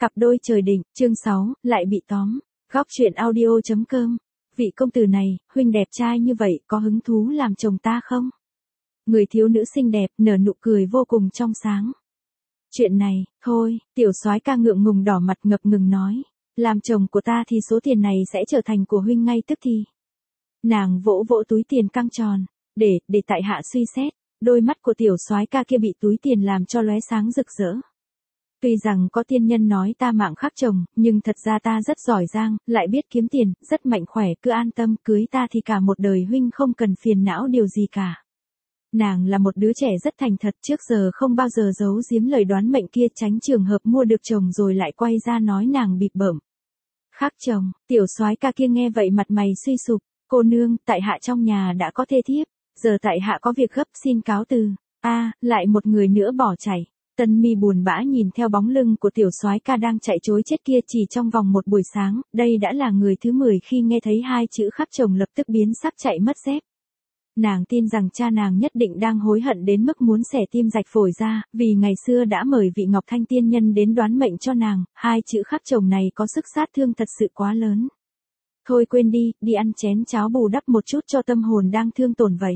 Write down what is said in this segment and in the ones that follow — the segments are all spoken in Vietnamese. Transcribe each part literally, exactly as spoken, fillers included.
Cặp đôi trời định, chương sáu, lại bị tóm. Góc truyện audio.com. Vị công tử này, huynh đẹp trai như vậy, có hứng thú làm chồng ta không? Người thiếu nữ xinh đẹp, nở nụ cười vô cùng trong sáng. Chuyện này, thôi, tiểu soái ca ngượng ngùng đỏ mặt ngập ngừng nói. Làm chồng của ta thì số tiền này sẽ trở thành của huynh ngay tức thì. Nàng vỗ vỗ túi tiền căng tròn. Để, để tại hạ suy xét. Đôi mắt của tiểu soái ca kia bị túi tiền làm cho lóe sáng rực rỡ. Tuy rằng có tiên nhân nói ta mạng khắc chồng, nhưng thật ra ta rất giỏi giang, lại biết kiếm tiền, rất mạnh khỏe, cứ an tâm, cưới ta thì cả một đời huynh không cần phiền não điều gì cả. Nàng là một đứa trẻ rất thành thật, trước giờ không bao giờ giấu giếm lời đoán mệnh kia, tránh trường hợp mua được chồng rồi lại quay ra nói nàng bịp bợm. Khắc chồng, tiểu soái ca kia nghe vậy mặt mày suy sụp, cô nương, tại hạ trong nhà đã có thê thiếp, giờ tại hạ có việc gấp xin cáo từ. A, lại một người nữa bỏ chạy. Tân Mi buồn bã nhìn theo bóng lưng của tiểu soái ca đang chạy trối chết kia chỉ trong vòng một buổi sáng, đây đã là người thứ mười khi nghe thấy hai chữ khắc chồng lập tức biến sắc chạy mất dép. Nàng tin rằng cha nàng nhất định đang hối hận đến mức muốn xẻ tim rạch phổi ra, vì ngày xưa đã mời vị Ngọc Thanh tiên nhân đến đoán mệnh cho nàng, hai chữ khắc chồng này có sức sát thương thật sự quá lớn. Thôi quên đi, đi ăn chén cháo bù đắp một chút cho tâm hồn đang thương tổn vậy.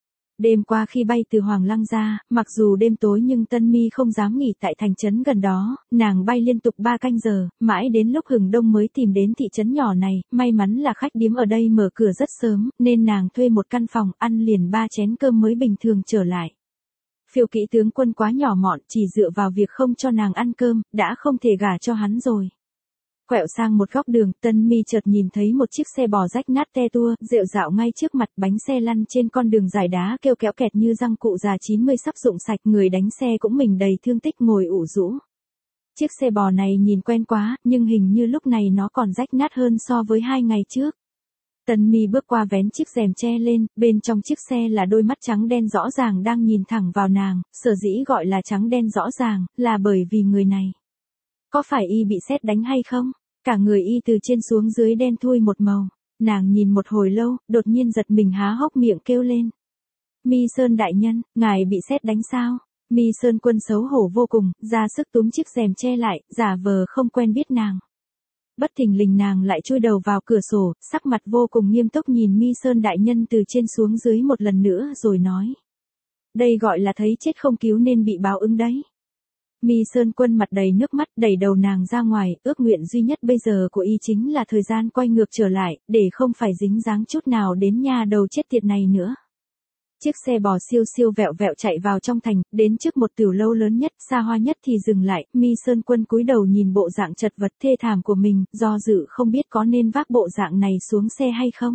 Đêm qua khi bay từ Hoàng Lăng ra, mặc dù đêm tối nhưng Tân Mi không dám nghỉ tại thành trấn gần đó, nàng bay liên tục ba canh giờ, mãi đến lúc hừng đông mới tìm đến thị trấn nhỏ này, may mắn là khách điếm ở đây mở cửa rất sớm, nên nàng thuê một căn phòng, ăn liền ba chén cơm mới bình thường trở lại. Phiêu Kỵ tướng quân quá nhỏ mọn, chỉ dựa vào việc không cho nàng ăn cơm, đã không thể gả cho hắn rồi. Quẹo sang một góc đường, Tân Mi chợt nhìn thấy một chiếc xe bò rách nát te tua, rệu rạo ngay trước mặt, bánh xe lăn trên con đường dài đá kêu kéo kẹt như răng cụ già chín mươi sắp rụng sạch, người đánh xe cũng mình đầy thương tích ngồi ủ rũ. Chiếc xe bò này nhìn quen quá, nhưng hình như lúc này nó còn rách nát hơn so với hai ngày trước. Tân Mi bước qua vén chiếc rèm che lên, bên trong chiếc xe là đôi mắt trắng đen rõ ràng đang nhìn thẳng vào nàng, sở dĩ gọi là trắng đen rõ ràng, là bởi vì người này. Có phải y bị sét đánh hay không? Cả người y từ trên xuống dưới đen thui một màu. Nàng nhìn một hồi lâu, đột nhiên giật mình há hốc miệng kêu lên. Mi Sơn đại nhân, ngài bị sét đánh sao? Mi Sơn Quân xấu hổ vô cùng, ra sức túm chiếc rèm che lại, giả vờ không quen biết nàng. Bất thình lình nàng lại chui đầu vào cửa sổ, sắc mặt vô cùng nghiêm túc nhìn Mi Sơn đại nhân từ trên xuống dưới một lần nữa rồi nói. Đây gọi là thấy chết không cứu nên bị báo ứng đấy. Mi Sơn Quân mặt đầy nước mắt đẩy đầu nàng ra ngoài, ước nguyện duy nhất bây giờ của y chính là thời gian quay ngược trở lại, để không phải dính dáng chút nào đến nha đầu chết tiệt này nữa. Chiếc xe bò siêu siêu vẹo vẹo chạy vào trong thành, đến trước một tiểu lâu lớn nhất, xa hoa nhất thì dừng lại, Mi Sơn Quân cúi đầu nhìn bộ dạng chật vật thê thảm của mình, do dự không biết có nên vác bộ dạng này xuống xe hay không.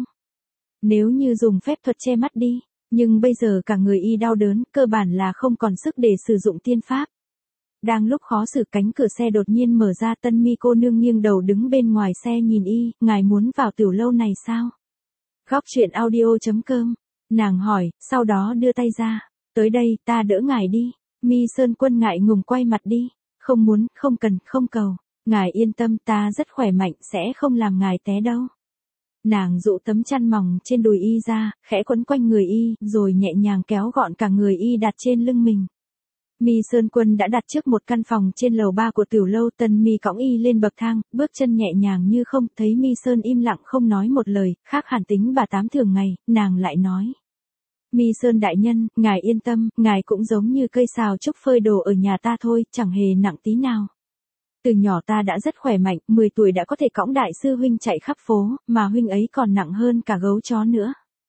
Nếu như dùng phép thuật che mắt đi, nhưng bây giờ cả người y đau đớn, cơ bản là không còn sức để sử dụng tiên pháp. Đang lúc khó xử, cánh cửa xe đột nhiên mở ra, Tân Mi cô nương nghiêng đầu đứng bên ngoài xe nhìn y, ngài muốn vào tiểu lâu này sao? Góc truyện audio.com. Nàng hỏi, sau đó đưa tay ra, tới đây, ta đỡ ngài đi. Mi Sơn Quân ngại ngùng quay mặt đi, không muốn, không cần, không cầu, ngài yên tâm, ta rất khỏe mạnh, sẽ không làm ngài té đâu. Nàng dụ tấm chăn mỏng trên đùi y ra, khẽ quấn quanh người y, rồi nhẹ nhàng kéo gọn cả người y đặt trên lưng mình. Mi Sơn Quân đã đặt trước một căn phòng trên lầu ba của tiểu lâu, Tân Mi cõng y lên bậc thang, bước chân nhẹ nhàng như không, thấy Mi Sơn im lặng không nói một lời, khác hẳn tính bà tám thường ngày, nàng lại nói. Mi Sơn đại nhân, ngài yên tâm, ngài cũng giống như cây xào trúc phơi đồ ở nhà ta thôi, chẳng hề nặng tí nào. Từ nhỏ ta đã rất khỏe mạnh, mười tuổi đã có thể cõng đại sư huynh chạy khắp phố, mà huynh ấy còn nặng hơn cả gấu chó nữa.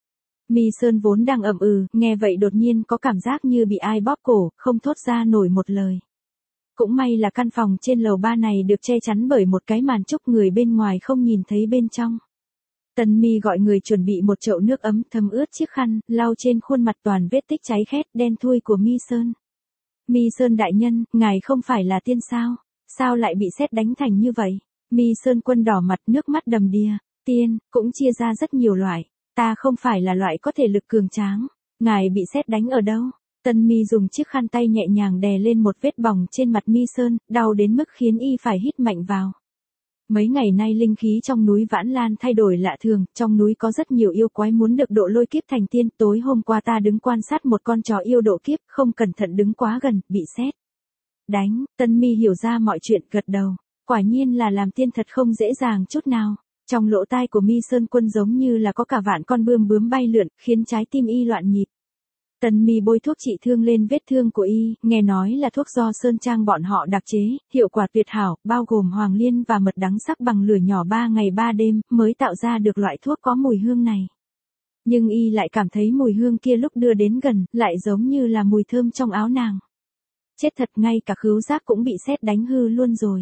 Mi Sơn vốn đang ậm ừ, nghe vậy đột nhiên có cảm giác như bị ai bóp cổ, không thốt ra nổi một lời. Cũng may là căn phòng trên lầu ba này được che chắn bởi một cái màn trúc, người bên ngoài không nhìn thấy bên trong. Tân Mi gọi người chuẩn bị một chậu nước ấm, thấm ướt chiếc khăn, lau trên khuôn mặt toàn vết tích cháy khét đen thui của Mi Sơn. Mi Sơn đại nhân, ngài không phải là tiên sao? Sao lại bị sét đánh thành như vậy? Mi Sơn Quân đỏ mặt, nước mắt đầm đìa. Tiên, cũng chia ra rất nhiều loại. Ta không phải là loại có thể lực cường tráng. Ngài bị sét đánh ở đâu? Tân Mi dùng chiếc khăn tay nhẹ nhàng đè lên một vết bỏng trên mặt Mi Sơn, đau đến mức khiến y phải hít mạnh vào. Mấy ngày nay linh khí trong núi Vãn Lan thay đổi lạ thường, trong núi có rất nhiều yêu quái muốn được độ lôi kiếp thành tiên, tối hôm qua ta đứng quan sát một con chó yêu độ kiếp, không cẩn thận đứng quá gần, bị sét đánh. Tân Mi hiểu ra mọi chuyện, gật đầu. Quả nhiên là làm tiên thật không dễ dàng chút nào. Trong lỗ tai của Mi Sơn Quân giống như là có cả vạn con bươm bướm bay lượn, khiến trái tim y loạn nhịp. Tần Mi bôi thuốc trị thương lên vết thương của y, nghe nói là thuốc do Sơn Trang bọn họ đặc chế, hiệu quả tuyệt hảo, bao gồm hoàng liên và mật đắng sắc bằng lửa nhỏ ba ngày ba đêm, mới tạo ra được loại thuốc có mùi hương này. Nhưng y lại cảm thấy mùi hương kia lúc đưa đến gần, lại giống như là mùi thơm trong áo nàng. Chết thật, ngay cả khứu giác cũng bị sét đánh hư luôn rồi.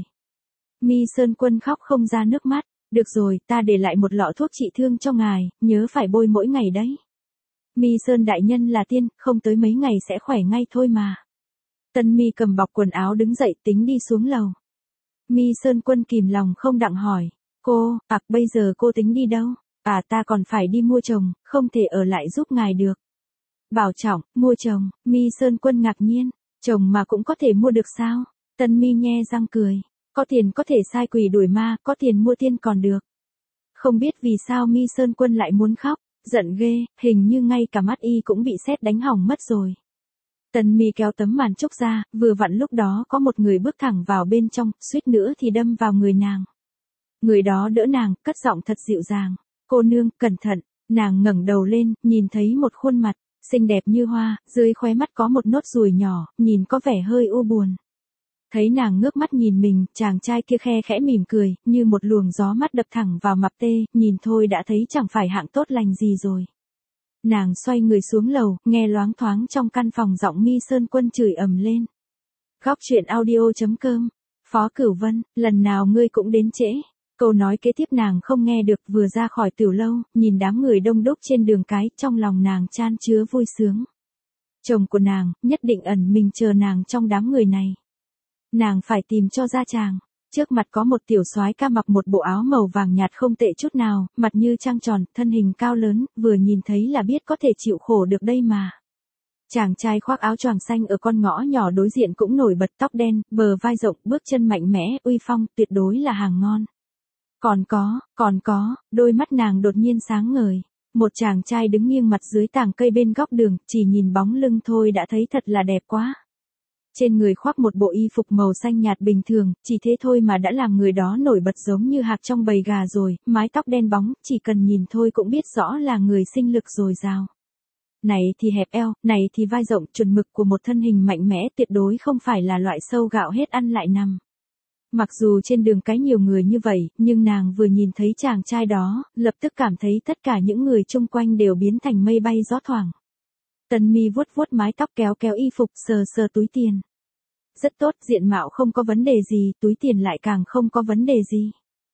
Mi Sơn Quân khóc không ra nước mắt. Được rồi, ta để lại một lọ thuốc trị thương cho ngài, nhớ phải bôi mỗi ngày đấy. Mi Sơn đại nhân là tiên, không tới mấy ngày sẽ khỏe ngay thôi mà. Tân Mi cầm bọc quần áo đứng dậy tính đi xuống lầu. Mi Sơn Quân kìm lòng không đặng hỏi. Cô, à bây giờ cô tính đi đâu? À ta còn phải đi mua chồng, không thể ở lại giúp ngài được. Bảo trọng, mua chồng, Mi Sơn Quân ngạc nhiên. Chồng mà cũng có thể mua được sao? Tân Mi nhe răng cười. Có tiền có thể sai quỷ đuổi ma, có tiền mua tiên còn được. Không biết vì sao Mi Sơn Quân lại muốn khóc, giận ghê, hình như ngay cả mắt y cũng bị sét đánh hỏng mất rồi. Tần Mi kéo tấm màn trúc ra, vừa vặn lúc đó có một người bước thẳng vào bên trong, suýt nữa thì đâm vào người nàng. Người đó đỡ nàng, cất giọng thật dịu dàng. Cô nương, cẩn thận. Nàng ngẩng đầu lên, nhìn thấy một khuôn mặt, xinh đẹp như hoa, dưới khóe mắt có một nốt ruồi nhỏ, nhìn có vẻ hơi u buồn. Thấy nàng ngước mắt nhìn mình, chàng trai kia khe khẽ mỉm cười, như một luồng gió mắt đập thẳng vào mặt tê, nhìn thôi đã thấy chẳng phải hạng tốt lành gì rồi. Nàng xoay người xuống lầu, nghe loáng thoáng trong căn phòng giọng Mi Sơn Quân chửi ầm lên. Góc truyện audio chấm com, Phó Cửu Vân, lần nào ngươi cũng đến trễ. Câu nói kế tiếp nàng không nghe được, vừa ra khỏi tiểu lâu, nhìn đám người đông đúc trên đường cái, trong lòng nàng chan chứa vui sướng. Chồng của nàng, nhất định ẩn mình chờ nàng trong đám người này. Nàng phải tìm cho ra chàng. Trước mặt có một tiểu soái ca mặc một bộ áo màu vàng nhạt không tệ chút nào, mặt như trăng tròn, thân hình cao lớn, vừa nhìn thấy là biết có thể chịu khổ được đây mà. Chàng trai khoác áo choàng xanh ở con ngõ nhỏ đối diện cũng nổi bật, tóc đen, bờ vai rộng, bước chân mạnh mẽ, uy phong, tuyệt đối là hàng ngon. Còn có, còn có, đôi mắt nàng đột nhiên sáng ngời. Một chàng trai đứng nghiêng mặt dưới tàng cây bên góc đường, chỉ nhìn bóng lưng thôi đã thấy thật là đẹp quá. Trên người khoác một bộ y phục màu xanh nhạt bình thường, chỉ thế thôi mà đã làm người đó nổi bật giống như hạc trong bầy gà rồi, mái tóc đen bóng, chỉ cần nhìn thôi cũng biết rõ là người sinh lực dồi dào. Này thì hẹp eo, này thì vai rộng, chuẩn mực của một thân hình mạnh mẽ, tuyệt đối không phải là loại sâu gạo hết ăn lại nằm. Mặc dù trên đường cái nhiều người như vậy, nhưng nàng vừa nhìn thấy chàng trai đó, lập tức cảm thấy tất cả những người chung quanh đều biến thành mây bay gió thoảng. Tần Mi vuốt vuốt mái tóc, kéo kéo y phục, sờ sờ túi tiền. Rất tốt, diện mạo không có vấn đề gì, túi tiền lại càng không có vấn đề gì.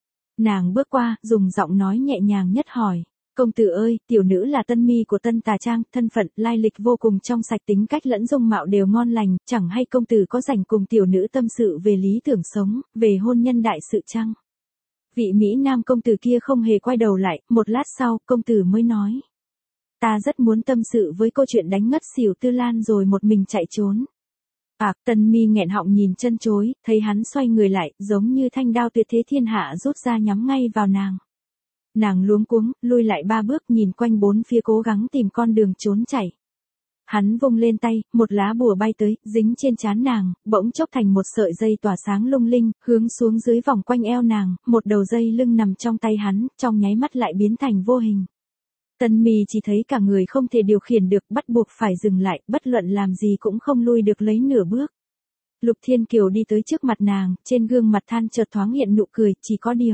Nàng bước qua, dùng giọng nói nhẹ nhàng nhất hỏi. Công tử ơi, tiểu nữ là Tân Mi của Tân Tà Trang, thân phận, lai lịch vô cùng trong sạch, tính cách lẫn dung mạo đều ngon lành, chẳng hay công tử có rảnh cùng tiểu nữ tâm sự về lý tưởng sống, về hôn nhân đại sự chăng? Vị Mỹ Nam công tử kia không hề quay đầu lại, một lát sau, công tử mới nói. Ta rất muốn tâm sự với câu chuyện đánh ngất xỉu Tư Lan rồi một mình chạy trốn. À, Tân Mi nghẹn họng nhìn chân chối, thấy hắn xoay người lại, giống như thanh đao tuyệt thế thiên hạ rút ra nhắm ngay vào nàng. Nàng luống cuống, lui lại ba bước, nhìn quanh bốn phía cố gắng tìm con đường trốn chạy. Hắn vung lên tay, một lá bùa bay tới, dính trên trán nàng, bỗng chốc thành một sợi dây tỏa sáng lung linh, hướng xuống dưới vòng quanh eo nàng, một đầu dây lưng nằm trong tay hắn, trong nháy mắt lại biến thành vô hình. Tân Mi chỉ thấy cả người không thể điều khiển được, bắt buộc phải dừng lại, bất luận làm gì cũng không lui được lấy nửa bước. Lục Thiên Kiều đi tới trước mặt nàng, trên gương mặt than chợt thoáng hiện nụ cười, chỉ có điều.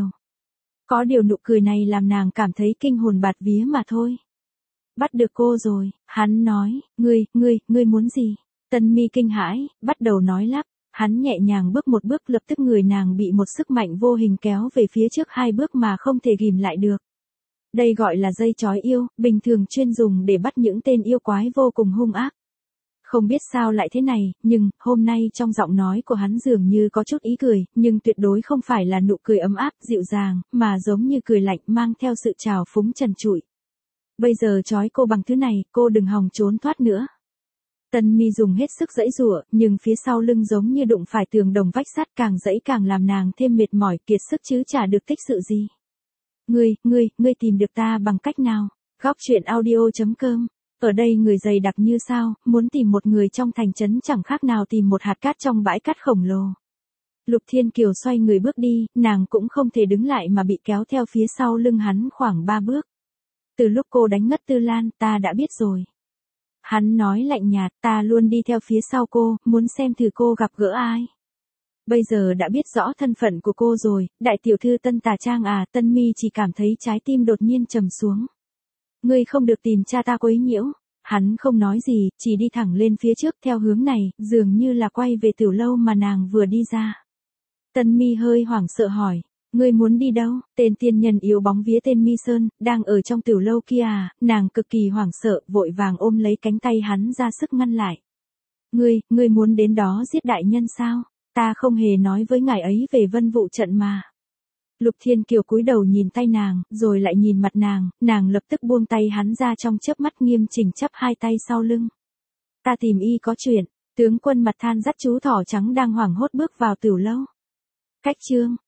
Có điều nụ cười này làm nàng cảm thấy kinh hồn bạt vía mà thôi. Bắt được cô rồi, hắn nói, ngươi, ngươi, ngươi muốn gì? Tân Mi kinh hãi, bắt đầu nói lắp, hắn nhẹ nhàng bước một bước, lập tức người nàng bị một sức mạnh vô hình kéo về phía trước hai bước mà không thể ghim lại được. Đây gọi là dây trói yêu, bình thường chuyên dùng để bắt những tên yêu quái vô cùng hung ác. Không biết sao lại thế này, nhưng, hôm nay trong giọng nói của hắn dường như có chút ý cười, nhưng tuyệt đối không phải là nụ cười ấm áp, dịu dàng, mà giống như cười lạnh mang theo sự trào phúng trần trụi. Bây giờ trói cô bằng thứ này, cô đừng hòng trốn thoát nữa. Tân Mi dùng hết sức giãy giụa, nhưng phía sau lưng giống như đụng phải tường đồng vách sắt, càng giãy càng làm nàng thêm mệt mỏi, kiệt sức chứ chả được tích sự gì. Ngươi, ngươi, ngươi tìm được ta bằng cách nào? Góc truyện audio chấm com. Ở đây người dày đặc như sao, muốn tìm một người trong thành trấn chẳng khác nào tìm một hạt cát trong bãi cát khổng lồ. Lục Thiên Kiều xoay người bước đi, nàng cũng không thể đứng lại mà bị kéo theo phía sau lưng hắn khoảng ba bước. Từ lúc cô đánh ngất Tư Lan, ta đã biết rồi. Hắn nói lạnh nhạt, ta luôn đi theo phía sau cô, muốn xem thử cô gặp gỡ ai. Bây giờ đã biết rõ thân phận của cô rồi, đại tiểu thư Tân Tà Trang à, Tân Mi chỉ cảm thấy trái tim đột nhiên trầm xuống. Ngươi không được tìm cha ta quấy nhiễu. Hắn không nói gì, chỉ đi thẳng lên phía trước theo hướng này, dường như là quay về tiểu lâu mà nàng vừa đi ra. Tân Mi hơi hoảng sợ hỏi, ngươi muốn đi đâu? Tên tiên nhân yếu bóng vía tên Mi Sơn, đang ở trong tiểu lâu kia à, nàng cực kỳ hoảng sợ, vội vàng ôm lấy cánh tay hắn ra sức ngăn lại. Ngươi, ngươi muốn đến đó giết đại nhân sao? Ta không hề nói với ngài ấy về vân vụ trận mà. Lục Thiên Kiều cúi đầu nhìn tay nàng, rồi lại nhìn mặt nàng, nàng lập tức buông tay hắn ra trong chớp mắt nghiêm chỉnh chắp hai tay sau lưng. Ta tìm y có chuyện, tướng quân mặt than dắt chú thỏ trắng đang hoảng hốt bước vào tiểu lâu. Cách chương